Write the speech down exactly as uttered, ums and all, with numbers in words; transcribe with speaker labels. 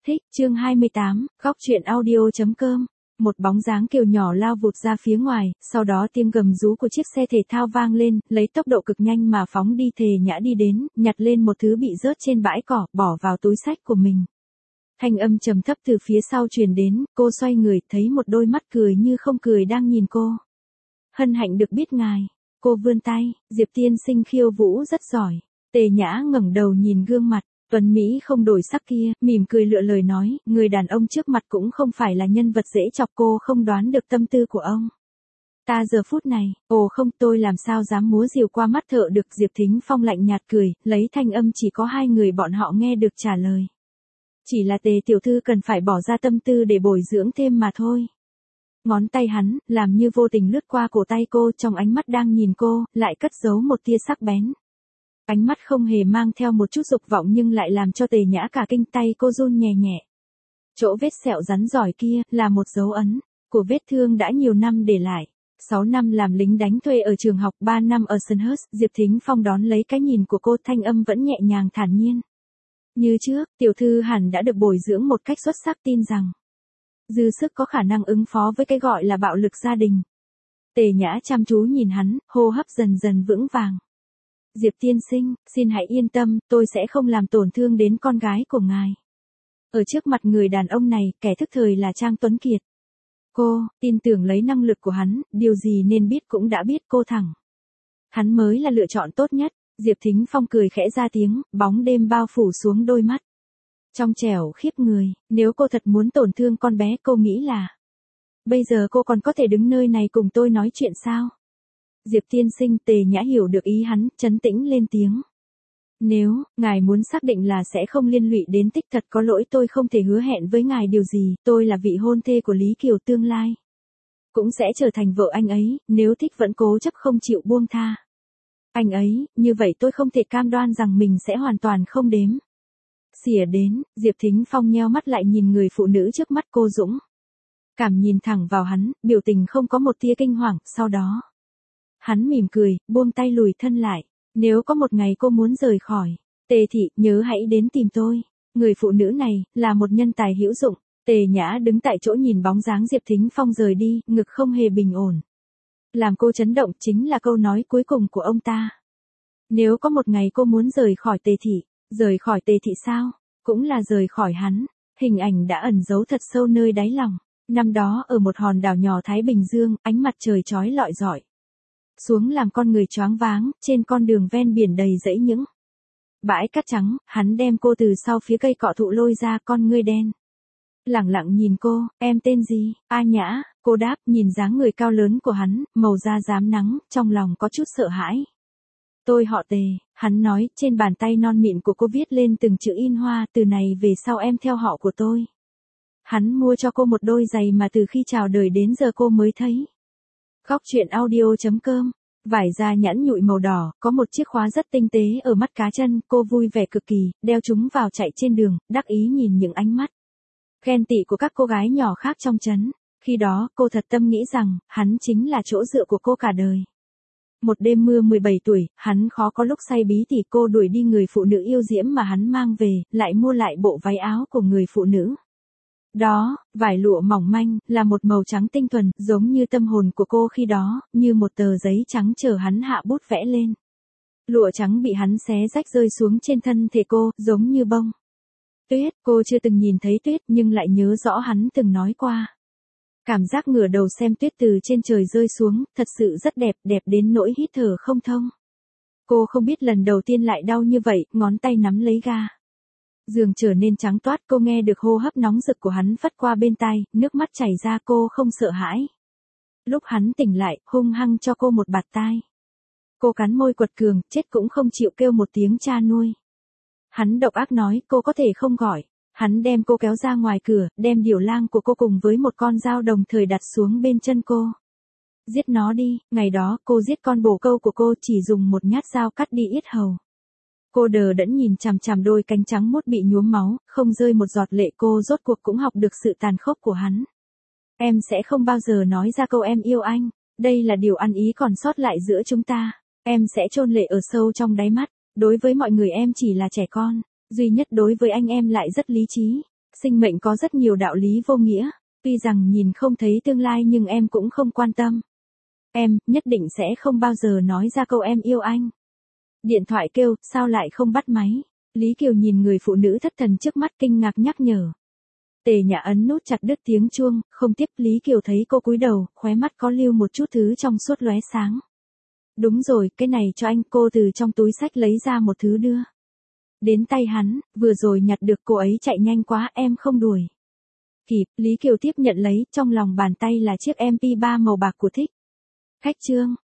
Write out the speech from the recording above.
Speaker 1: Thích, chương hai mươi tám, góc truyện audio.com. Một bóng dáng kiều nhỏ lao vụt ra phía ngoài, sau đó tiếng gầm rú của chiếc xe thể thao vang lên, lấy tốc độ cực nhanh mà phóng đi. Thề Nhã đi đến, nhặt lên một thứ bị rớt trên bãi cỏ, bỏ vào túi xách của mình. Thanh âm trầm thấp từ phía sau truyền đến, cô xoay người, thấy một đôi mắt cười như không cười đang nhìn cô. Hân hạnh được biết ngài. Cô vươn tay, Diệp tiên sinh khiêu vũ rất giỏi. Tề Nhã ngẩng đầu nhìn gương mặt tuấn Mỹ không đổi sắc kia, mỉm cười lựa lời nói, người đàn ông trước mặt cũng không phải là nhân vật dễ chọc. Cô không đoán được tâm tư của ông. Ta giờ phút này, ồ không, tôi làm sao dám múa rìu qua mắt thợ được. Diệp Thính Phong lạnh nhạt cười, lấy thanh âm chỉ có hai người bọn họ nghe được trả lời. Chỉ là Tề tiểu thư cần phải bỏ ra tâm tư để bồi dưỡng thêm mà thôi. Ngón tay hắn, làm như vô tình lướt qua cổ tay cô, trong ánh mắt đang nhìn cô, lại cất giấu một tia sắc bén. Ánh mắt không hề mang theo một chút dục vọng nhưng lại làm cho Tề Nhã cả kinh. Tay cô run nhẹ nhẹ. Chỗ vết sẹo rắn giỏi kia, là một dấu ấn của vết thương đã nhiều năm để lại. sáu năm làm lính đánh thuê ở trường học, ba năm ở Sunhurst. Diệp Thính Phong đón lấy cái nhìn của cô, thanh âm vẫn nhẹ nhàng thản nhiên. Như trước, tiểu thư hẳn đã được bồi dưỡng một cách xuất sắc, tin rằng dư sức có khả năng ứng phó với cái gọi là bạo lực gia đình. Tề Nhã chăm chú nhìn hắn, hô hấp dần dần vững vàng. Diệp tiên sinh, xin hãy yên tâm, tôi sẽ không làm tổn thương đến con gái của ngài. Ở trước mặt người đàn ông này, kẻ thức thời là Trang Tuấn Kiệt. Cô, tin tưởng lấy năng lực của hắn, điều gì nên biết cũng đã biết. Cô thẳng. Hắn mới là lựa chọn tốt nhất. Diệp Thính Phong cười khẽ ra tiếng, bóng đêm bao phủ xuống đôi mắt. Trong trẻo khiếp người, nếu cô thật muốn tổn thương con bé, cô nghĩ là bây giờ cô còn có thể đứng nơi này cùng tôi nói chuyện sao? Diệp tiên sinh, Tề Nhã hiểu được ý hắn, trấn tĩnh lên tiếng. Nếu, ngài muốn xác định là sẽ không liên lụy đến Tích, thật có lỗi, tôi không thể hứa hẹn với ngài điều gì. Tôi là vị hôn thê của Lý Kiều, tương lai cũng sẽ trở thành vợ anh ấy, nếu Tích vẫn cố chấp không chịu buông tha anh ấy, như vậy tôi không thể cam đoan rằng mình sẽ hoàn toàn không đếm xỉa đến. Diệp Thính Phong nheo mắt lại nhìn người phụ nữ trước mắt. Cô dũng cảm nhìn thẳng vào hắn, biểu tình không có một tia kinh hoàng. Sau đó hắn mỉm cười, buông tay lùi thân lại. Nếu có một ngày cô muốn rời khỏi Tề thị, nhớ hãy đến tìm tôi. Người phụ nữ này là một nhân tài hữu dụng. Tề Nhã đứng tại chỗ nhìn bóng dáng Diệp Thính Phong rời đi, ngực không hề bình ổn. Làm cô chấn động chính là câu nói cuối cùng của ông ta. Nếu có một ngày cô muốn rời khỏi Tề thị, rời khỏi Tề thị sao? Cũng là rời khỏi hắn. Hình ảnh đã ẩn giấu thật sâu nơi đáy lòng. Năm đó ở một hòn đảo nhỏ Thái Bình Dương, ánh mặt trời chói lọi rọi xuống làm con người choáng váng. Trên con đường ven biển đầy rẫy những bãi cát trắng, hắn đem cô từ sau phía cây cọ thụ lôi ra. Con ngươi đen lẳng lặng nhìn cô. Em tên gì? A Nhã. Cô đáp, nhìn dáng người cao lớn của hắn, màu da rám nắng, trong lòng có chút sợ hãi. Tôi họ Tề. Hắn nói, trên bàn tay non mịn của cô viết lên từng chữ in hoa, từ này về sau em theo họ của tôi. Hắn mua cho cô một đôi giày mà từ khi chào đời đến giờ cô mới thấy. Góc truyện audio.com. Vải da nhẵn nhụi màu đỏ, có một chiếc khóa rất tinh tế ở mắt cá chân. Cô vui vẻ cực kỳ, đeo chúng vào chạy trên đường, đắc ý nhìn những ánh mắt ghen tị của các cô gái nhỏ khác trong trấn. Khi đó, cô thật tâm nghĩ rằng, hắn chính là chỗ dựa của cô cả đời. Một đêm mưa mười bảy tuổi, hắn khó có lúc say bí tỉ. Cô đuổi đi người phụ nữ yêu diễm mà hắn mang về, lại mua lại bộ váy áo của người phụ nữ đó, vải lụa mỏng manh, là một màu trắng tinh thuần, giống như tâm hồn của cô khi đó, như một tờ giấy trắng chờ hắn hạ bút vẽ lên. Lụa trắng bị hắn xé rách rơi xuống trên thân thể cô, giống như bông tuyết. Cô chưa từng nhìn thấy tuyết, nhưng lại nhớ rõ hắn từng nói qua. Cảm giác ngửa đầu xem tuyết từ trên trời rơi xuống, thật sự rất đẹp, đẹp đến nỗi hít thở không thông. Cô không biết lần đầu tiên lại đau như vậy, ngón tay nắm lấy ga giường trở nên trắng toát. Cô nghe được hô hấp nóng rực của hắn phất qua bên tai, nước mắt chảy ra. Cô không sợ hãi. Lúc hắn tỉnh lại, hung hăng cho cô một bạt tai. Cô cắn môi quật cường, chết cũng không chịu kêu một tiếng cha nuôi. Hắn độc ác nói, cô có thể không gọi. Hắn đem cô kéo ra ngoài cửa, đem điểu lang của cô cùng với một con dao đồng thời đặt xuống bên chân cô. Giết nó đi. Ngày đó, cô giết con bồ câu của cô, chỉ dùng một nhát dao cắt đi yết hầu. Cô đờ đẫn nhìn chằm chằm đôi cánh trắng muốt bị nhuốm máu, không rơi một giọt lệ. Cô rốt cuộc cũng học được sự tàn khốc của hắn. Em sẽ không bao giờ nói ra câu em yêu anh. Đây là điều ăn ý còn sót lại giữa chúng ta. Em sẽ chôn lệ ở sâu trong đáy mắt. Đối với mọi người em chỉ là trẻ con. Duy nhất đối với anh em lại rất lý trí. Sinh mệnh có rất nhiều đạo lý vô nghĩa, tuy rằng nhìn không thấy tương lai nhưng em cũng không quan tâm. Em, nhất định sẽ không bao giờ nói ra câu em yêu anh. Điện thoại kêu, sao lại không bắt máy? Lý Kiều nhìn người phụ nữ thất thần trước mắt kinh ngạc nhắc nhở. Tề Nhã ấn nút chặt đứt tiếng chuông, không tiếp. Lý Kiều thấy cô cúi đầu, khóe mắt có lưu một chút thứ trong suốt lóe sáng. Đúng rồi, cái này cho anh. Cô từ trong túi xách lấy ra một thứ đưa đến tay hắn, vừa rồi nhặt được. Cô ấy chạy nhanh quá, em không đuổi kịp. Lý Kiều tiếp nhận lấy, trong lòng bàn tay là chiếc em pê ba màu bạc của Thích Khách Trương.